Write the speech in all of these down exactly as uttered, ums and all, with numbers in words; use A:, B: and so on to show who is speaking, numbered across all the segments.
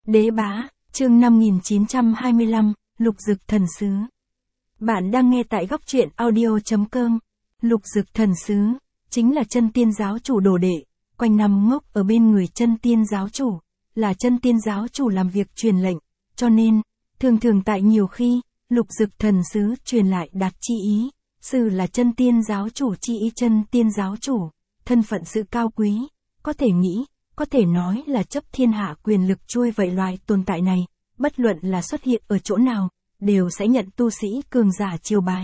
A: Đế Bá, chương năm nghìn chín trăm hai mươi lăm, Lục Dực Thần Sứ. Bạn đang nghe tại góc truyện audio chấm com. Lục Dực Thần Sứ, chính là chân tiên giáo chủ đồ đệ, quanh năm ngốc ở bên người chân tiên giáo chủ, là chân tiên giáo chủ làm việc truyền lệnh, cho nên, thường thường tại nhiều khi, Lục Dực Thần Sứ truyền lại đạt chi ý, sư là chân tiên giáo chủ chi ý chân tiên giáo chủ, thân phận sự cao quý, có thể nghĩ, có thể nói là chấp thiên hạ quyền lực trôi vậy loài tồn tại này, bất luận là xuất hiện ở chỗ nào, đều sẽ nhận tu sĩ cường giả chiêu bái.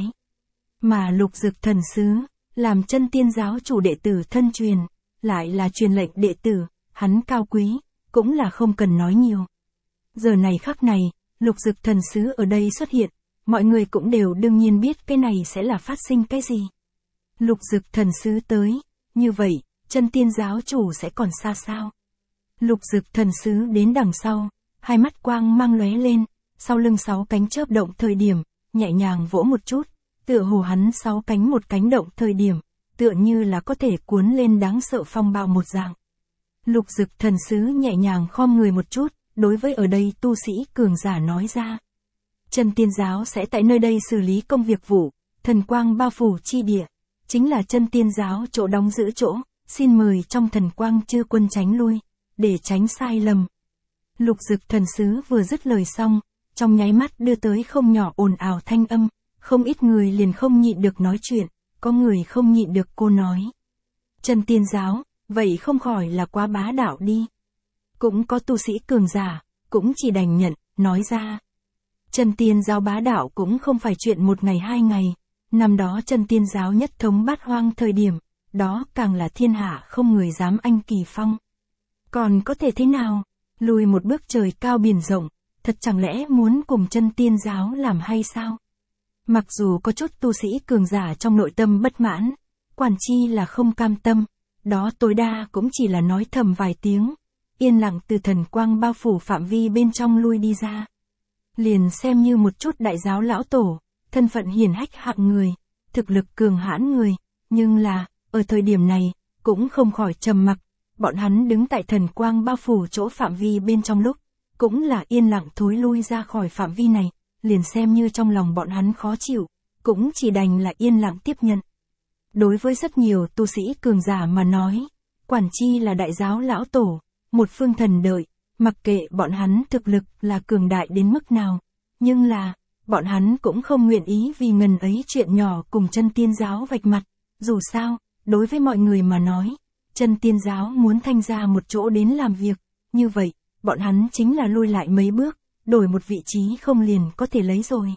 A: Mà Lục Dực Thần Sứ, làm chân tiên giáo chủ đệ tử thân truyền, lại là truyền lệnh đệ tử, hắn cao quý, cũng là không cần nói nhiều. Giờ này khắc này, Lục Dực Thần Sứ ở đây xuất hiện, mọi người cũng đều đương nhiên biết cái này sẽ là phát sinh cái gì. Lục Dực Thần Sứ tới, như vậy, chân tiên giáo chủ sẽ còn xa sao? Lục Dực Thần Sứ đến đằng sau, hai mắt quang mang lóe lên, sau lưng sáu cánh chớp động thời điểm, nhẹ nhàng vỗ một chút, tựa hồ hắn sáu cánh một cánh động thời điểm, tựa như là có thể cuốn lên đáng sợ phong bạo một dạng. Lục Dực Thần Sứ nhẹ nhàng khom người một chút, đối với ở đây tu sĩ cường giả nói ra. Chân tiên giáo sẽ tại nơi đây xử lý công việc vụ, thần quang bao phủ chi địa, chính là chân tiên giáo chỗ đóng giữ chỗ, xin mời trong thần quang chư quân tránh lui, để tránh sai lầm. Lục Dực Thần Sứ vừa dứt lời xong, trong nháy mắt đưa tới không nhỏ ồn ào thanh âm, không ít người liền không nhịn được nói chuyện, có người không nhịn được cô nói. Chân tiên giáo, vậy không khỏi là quá bá đạo đi. Cũng có tu sĩ cường giả, cũng chỉ đành nhận, nói ra. Chân tiên giáo bá đạo cũng không phải chuyện một ngày hai ngày, năm đó chân tiên giáo nhất thống bát hoang thời điểm, đó càng là thiên hạ không người dám anh kỳ phong. Còn có thể thế nào? Lùi một bước trời cao biển rộng, thật chẳng lẽ muốn cùng chân tiên giáo làm hay sao? Mặc dù có chút tu sĩ cường giả trong nội tâm bất mãn, quản chi là không cam tâm, đó tối đa cũng chỉ là nói thầm vài tiếng, yên lặng từ thần quang bao phủ phạm vi bên trong lui đi ra. Liền xem như một chút đại giáo lão tổ, thân phận hiển hách hạng người, thực lực cường hãn người, nhưng là, ở thời điểm này, cũng không khỏi trầm mặc, bọn hắn đứng tại thần quang bao phủ chỗ phạm vi bên trong lúc, cũng là yên lặng thối lui ra khỏi phạm vi này, liền xem như trong lòng bọn hắn khó chịu, cũng chỉ đành là yên lặng tiếp nhận. Đối với rất nhiều tu sĩ cường giả mà nói, quản chi là đại giáo lão tổ, một phương thần đợi, mặc kệ bọn hắn thực lực là cường đại đến mức nào, nhưng là, bọn hắn cũng không nguyện ý vì ngần ấy chuyện nhỏ cùng chân tiên giáo vạch mặt, dù sao, đối với mọi người mà nói, chân tiên giáo muốn thanh ra một chỗ đến làm việc, như vậy, bọn hắn chính là lui lại mấy bước, đổi một vị trí không liền có thể lấy rồi.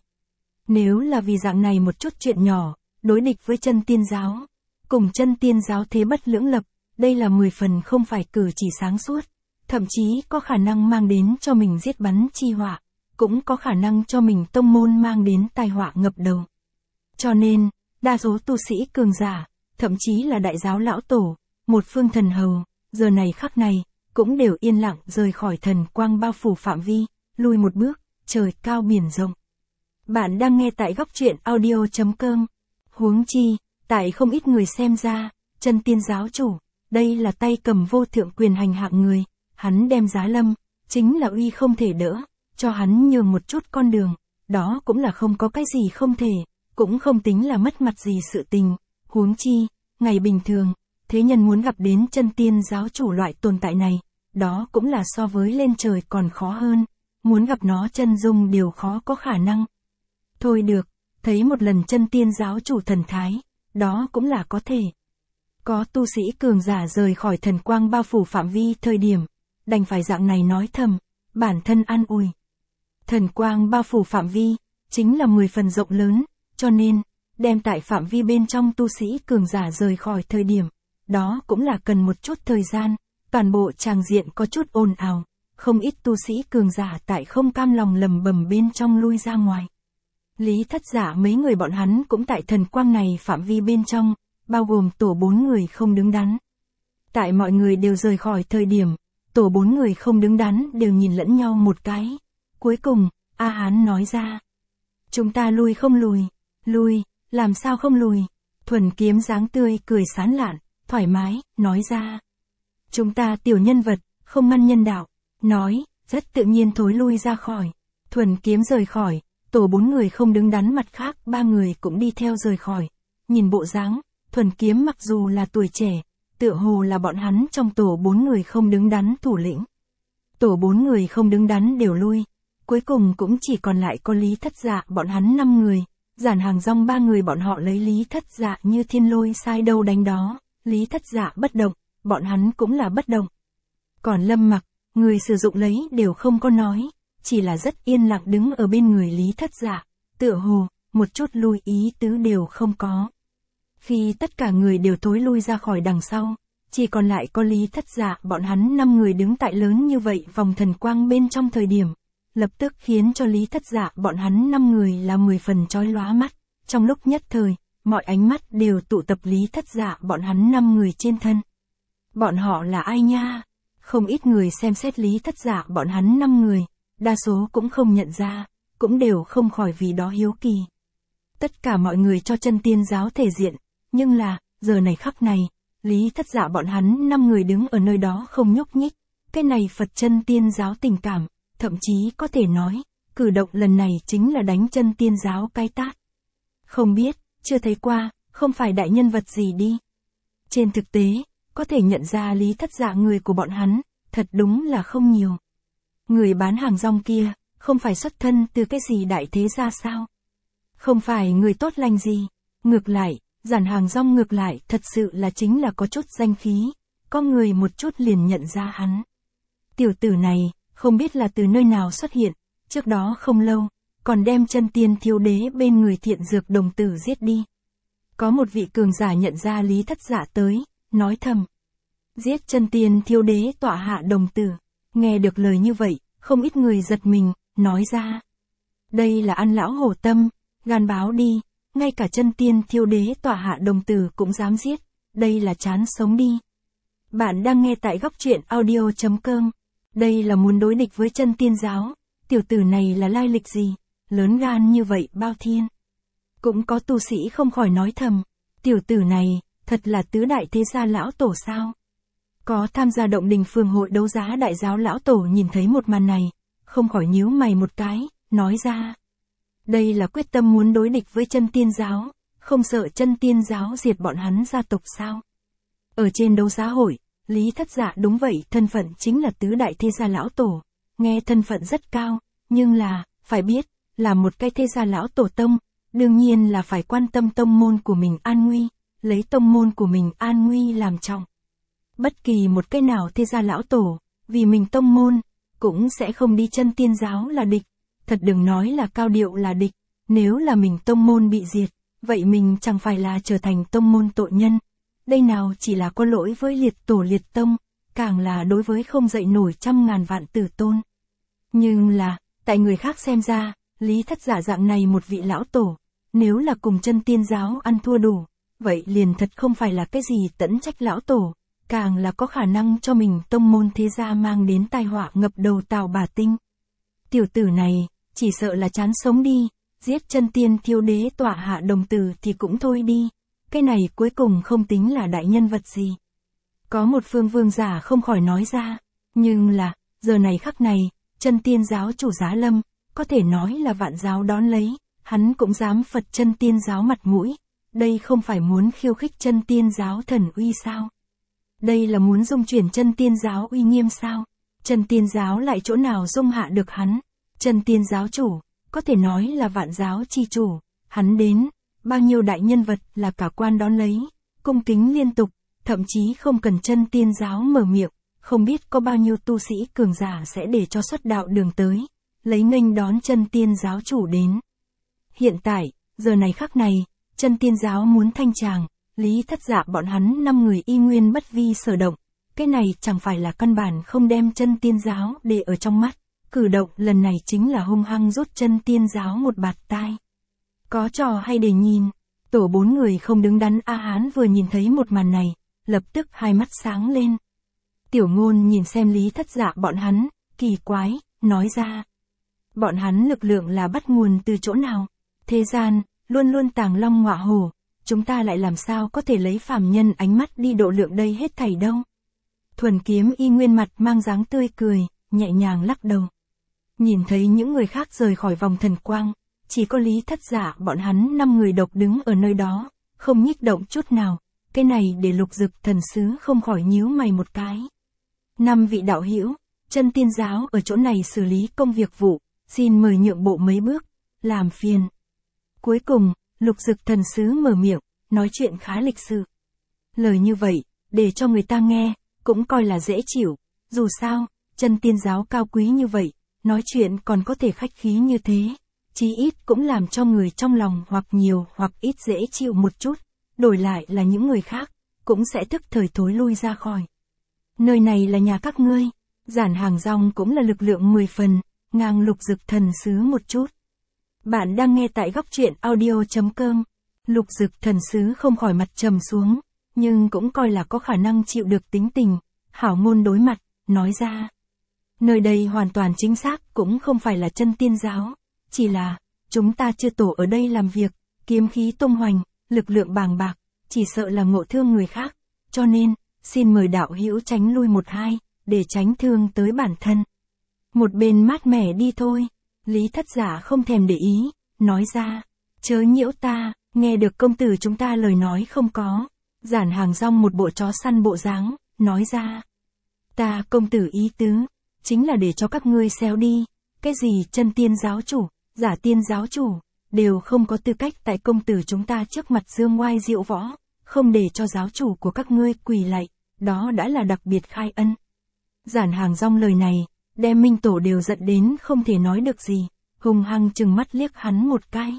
A: Nếu là vì dạng này một chút chuyện nhỏ, đối địch với chân tiên giáo, cùng chân tiên giáo thế bất lưỡng lập, đây là mười phần không phải cử chỉ sáng suốt, thậm chí có khả năng mang đến cho mình giết bắn chi họa, cũng có khả năng cho mình tông môn mang đến tai họa ngập đầu. Cho nên, đa số tu sĩ cường giả, thậm chí là đại giáo lão tổ, một phương thần hầu, giờ này khắc này, cũng đều yên lặng rời khỏi thần quang bao phủ phạm vi, lui một bước, trời cao biển rộng. Bạn đang nghe tại góc truyện audio chấm com. Huống chi, tại không ít người xem ra, chân tiên giáo chủ, đây là tay cầm vô thượng quyền hành hạng người, hắn đem giá lâm, chính là uy không thể đỡ, cho hắn nhường một chút con đường, đó cũng là không có cái gì không thể, cũng không tính là mất mặt gì sự tình, huống chi, ngày bình thường, thế nhân muốn gặp đến chân tiên giáo chủ loại tồn tại này, đó cũng là so với lên trời còn khó hơn, muốn gặp nó chân dung đều khó có khả năng. Thôi được, thấy một lần chân tiên giáo chủ thần thái, đó cũng là có thể. Có tu sĩ cường giả rời khỏi thần quang bao phủ phạm vi thời điểm, đành phải dạng này nói thầm, bản thân an ủi. Thần quang bao phủ phạm vi, chính là mười phần rộng lớn, cho nên, đem tại phạm vi bên trong tu sĩ cường giả rời khỏi thời điểm, đó cũng là cần một chút thời gian, toàn bộ tràng diện có chút ồn ào, không ít tu sĩ cường giả tại không cam lòng lầm bầm bên trong lui ra ngoài. Lý Thất Giả mấy người bọn hắn cũng tại thần quang này phạm vi bên trong, bao gồm tổ bốn người không đứng đắn. Tại mọi người đều rời khỏi thời điểm, tổ bốn người không đứng đắn đều nhìn lẫn nhau một cái. Cuối cùng, A Hán nói ra. Chúng ta lui không lùi, lui, làm sao không lùi? Thuần Kiếm dáng tươi cười sán lạn, thoải mái, nói ra. Chúng ta tiểu nhân vật, không ngăn nhân đạo, nói, rất tự nhiên thối lui ra khỏi. Thuần Kiếm rời khỏi, tổ bốn người không đứng đắn mặt khác ba người cũng đi theo rời khỏi. Nhìn bộ dáng, Thuần Kiếm mặc dù là tuổi trẻ, tựa hồ là bọn hắn trong tổ bốn người không đứng đắn thủ lĩnh. Tổ bốn người không đứng đắn đều lui, cuối cùng cũng chỉ còn lại có Lý Thất Dạ bọn hắn năm người. Giản Hàng Rong ba người bọn họ lấy Lý Thất Dạ như thiên lôi sai đâu đánh đó, Lý Thất Dạ bất động, bọn hắn cũng là bất động. Còn Lâm Mặc, người sử dụng lấy đều không có nói, chỉ là rất yên lặng đứng ở bên người Lý Thất Dạ, tựa hồ, một chút lui ý tứ đều không có. Khi tất cả người đều thối lui ra khỏi đằng sau, chỉ còn lại có Lý Thất Dạ bọn hắn năm người đứng tại lớn như vậy vòng thần quang bên trong thời điểm, lập tức khiến cho Lý Thất Dạ bọn hắn năm người là mười phần chói lóa mắt. Trong lúc nhất thời, mọi ánh mắt đều tụ tập Lý Thất Dạ bọn hắn năm người trên thân. Bọn họ là ai nha? Không ít người xem xét Lý Thất Dạ bọn hắn năm người, đa số cũng không nhận ra, cũng đều không khỏi vì đó hiếu kỳ. Tất cả mọi người cho chân tiên giáo thể diện, nhưng là, giờ này khắc này, Lý Thất Dạ bọn hắn năm người đứng ở nơi đó không nhúc nhích, cái này Phật chân tiên giáo tình cảm, thậm chí có thể nói, cử động lần này chính là đánh chân tiên giáo cái tát. Không biết, chưa thấy qua, không phải đại nhân vật gì đi. Trên thực tế, có thể nhận ra Lý Thất Dạ người của bọn hắn, thật đúng là không nhiều. Người bán hàng rong kia, không phải xuất thân từ cái gì đại thế gia sao? Không phải người tốt lành gì, ngược lại, Giản Hàng Rong ngược lại thật sự là chính là có chút danh khí, có người một chút liền nhận ra hắn. Tiểu tử này, không biết là từ nơi nào xuất hiện, trước đó không lâu, còn đem chân tiên thiếu đế bên người Thiện Dược đồng tử giết đi. Có một vị cường giả nhận ra Lý Thất Dạ tới, nói thầm. Giết chân tiên thiếu đế tọa hạ đồng tử. Nghe được lời như vậy, không ít người giật mình, nói ra. Đây là ăn lão hổ tâm, gan báo đi, ngay cả chân tiên thiếu đế tọa hạ đồng tử cũng dám giết, đây là chán sống đi. Bạn đang nghe tại góc truyện audio chấm com. Đây là muốn đối địch với chân tiên giáo, tiểu tử này là lai lịch gì, lớn gan như vậy bao thiên. Cũng có tu sĩ không khỏi nói thầm, tiểu tử này, thật là tứ đại thế gia lão tổ sao. Có tham gia động đình phường hội đấu giá đại giáo lão tổ nhìn thấy một màn này, không khỏi nhíu mày một cái, nói ra. Đây là quyết tâm muốn đối địch với chân tiên giáo, không sợ chân tiên giáo diệt bọn hắn gia tộc sao. Ở trên đấu giá hội, Lý Thất Dạ đúng vậy, thân phận chính là tứ đại thế gia lão tổ, nghe thân phận rất cao, nhưng là, phải biết, là một cái thế gia lão tổ tông, đương nhiên là phải quan tâm tông môn của mình an nguy, lấy tông môn của mình an nguy làm trọng. Bất kỳ một cái nào thế gia lão tổ, vì mình tông môn, cũng sẽ không đi chân tiên giáo là địch, thật đừng nói là cao điệu là địch, nếu là mình tông môn bị diệt, vậy mình chẳng phải là trở thành tông môn tội nhân. Đây nào chỉ là có lỗi với liệt tổ liệt tông, càng là đối với không dậy nổi trăm ngàn vạn tử tôn. Nhưng là, tại người khác xem ra, Lý Thất Dạ dạng này một vị lão tổ, nếu là cùng chân tiên giáo ăn thua đủ, vậy liền thật không phải là cái gì tẫn trách lão tổ, càng là có khả năng cho mình tông môn thế gia mang đến tai họa ngập đầu Tào Bà Tinh. Tiểu tử này, chỉ sợ là chán sống đi, giết chân tiên thiếu đế tọa hạ đồng tử thì cũng thôi đi. Cái này cuối cùng không tính là đại nhân vật gì. Có một phương vương giả không khỏi nói ra, nhưng là, giờ này khắc này, chân tiên giáo chủ Giá Lâm, có thể nói là vạn giáo đón lấy, hắn cũng dám phật chân tiên giáo mặt mũi, đây không phải muốn khiêu khích chân tiên giáo thần uy sao? Đây là muốn dung chuyển chân tiên giáo uy nghiêm sao? Chân tiên giáo lại chỗ nào dung hạ được hắn? Chân tiên giáo chủ, có thể nói là vạn giáo chi chủ, hắn đến. Bao nhiêu đại nhân vật là cả quan đón lấy, cung kính liên tục, thậm chí không cần chân tiên giáo mở miệng, không biết có bao nhiêu tu sĩ cường giả sẽ để cho xuất đạo đường tới, lấy nghênh đón chân tiên giáo chủ đến. Hiện tại, giờ này khắc này, chân tiên giáo muốn thanh tràng, Lý Thất Dạ bọn hắn năm người y nguyên bất vi sở động, cái này chẳng phải là căn bản không đem chân tiên giáo để ở trong mắt, cử động lần này chính là hung hăng rút chân tiên giáo một bạt tai. Có trò hay để nhìn, tổ bốn người không đứng đắn A Hán vừa nhìn thấy một màn này, lập tức hai mắt sáng lên. Tiểu Ngôn nhìn xem Lý Thất Dạ bọn hắn, kỳ quái, nói ra. Bọn hắn lực lượng là bắt nguồn từ chỗ nào? Thế gian, luôn luôn tàng long ngọa hổ, chúng ta lại làm sao có thể lấy phàm nhân ánh mắt đi độ lượng đây hết thảy đâu. Thuần Kiếm y nguyên mặt mang dáng tươi cười, nhẹ nhàng lắc đầu. Nhìn thấy những người khác rời khỏi vòng thần quang, chỉ có Lý Thất Giả bọn hắn năm người độc đứng ở nơi đó, không nhích động chút nào. Cái này để Lục Dực thần sứ không khỏi nhíu mày một cái. Năm vị đạo hữu, chân tiên giáo ở chỗ này xử lý công việc vụ, xin mời nhượng bộ mấy bước, làm phiền. Cuối cùng, Lục Dực thần sứ mở miệng, nói chuyện khá lịch sự. Lời như vậy, để cho người ta nghe, cũng coi là dễ chịu, dù sao, chân tiên giáo cao quý như vậy, nói chuyện còn có thể khách khí như thế, chí ít cũng làm cho người trong lòng hoặc nhiều hoặc ít dễ chịu một chút, đổi lại là những người khác, cũng sẽ tức thời thối lui ra khỏi. Nơi này là nhà các ngươi, Giản Hàng Rong cũng là lực lượng mười phần, ngang Lục Dực thần sứ một chút. Bạn đang nghe tại góc truyện audio chấm com. Lục Dực thần sứ không khỏi mặt trầm xuống, nhưng cũng coi là có khả năng chịu được tính tình, hảo ngôn đối mặt, nói ra. Nơi đây hoàn toàn chính xác cũng không phải là chân tiên giáo, chỉ là, chúng ta chưa tổ ở đây làm việc, kiếm khí tung hoành, lực lượng bàng bạc, chỉ sợ là ngộ thương người khác, cho nên, xin mời đạo hữu tránh lui một hai, để tránh thương tới bản thân. Một bên mát mẻ đi thôi, Lý Thất Giả không thèm để ý, nói ra, chớ nhiễu ta, nghe được công tử chúng ta lời nói không có. Giản Hàng Rong một bộ chó săn bộ dáng, nói ra. Ta công tử ý tứ, chính là để cho các ngươi xéo đi, cái gì chân tiên giáo chủ, giả tiên giáo chủ, đều không có tư cách tại công tử chúng ta trước mặt dương oai diệu võ, không để cho giáo chủ của các ngươi quỳ lạy, đó đã là đặc biệt khai ân. Giản Hàng Rong lời này, đem Minh Tổ đều giận đến không thể nói được gì, hung hăng trừng mắt liếc hắn một cái.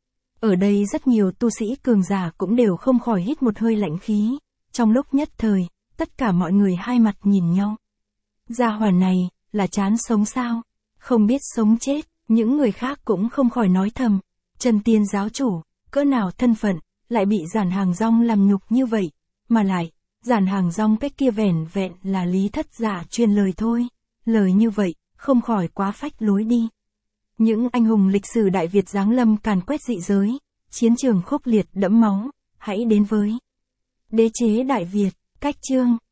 A: Ở đây rất nhiều tu sĩ cường giả cũng đều không khỏi hít một hơi lạnh khí, trong lúc nhất thời, tất cả mọi người hai mặt nhìn nhau. Gia hỏa này, là chán sống sao? Không biết sống chết, những người khác cũng không khỏi nói thầm, chân tiên giáo chủ, cỡ nào thân phận, lại bị Giản Hàng Rong làm nhục như vậy, mà lại, Giản Hàng Rong cách kia vẻn vẹn là Lý Thất Giả truyền lời thôi, lời như vậy, không khỏi quá phách lối đi. Những anh hùng lịch sử Đại Việt giáng lâm càn quét dị giới, chiến trường khốc liệt đẫm máu, hãy đến với Đế chế Đại Việt, cách chương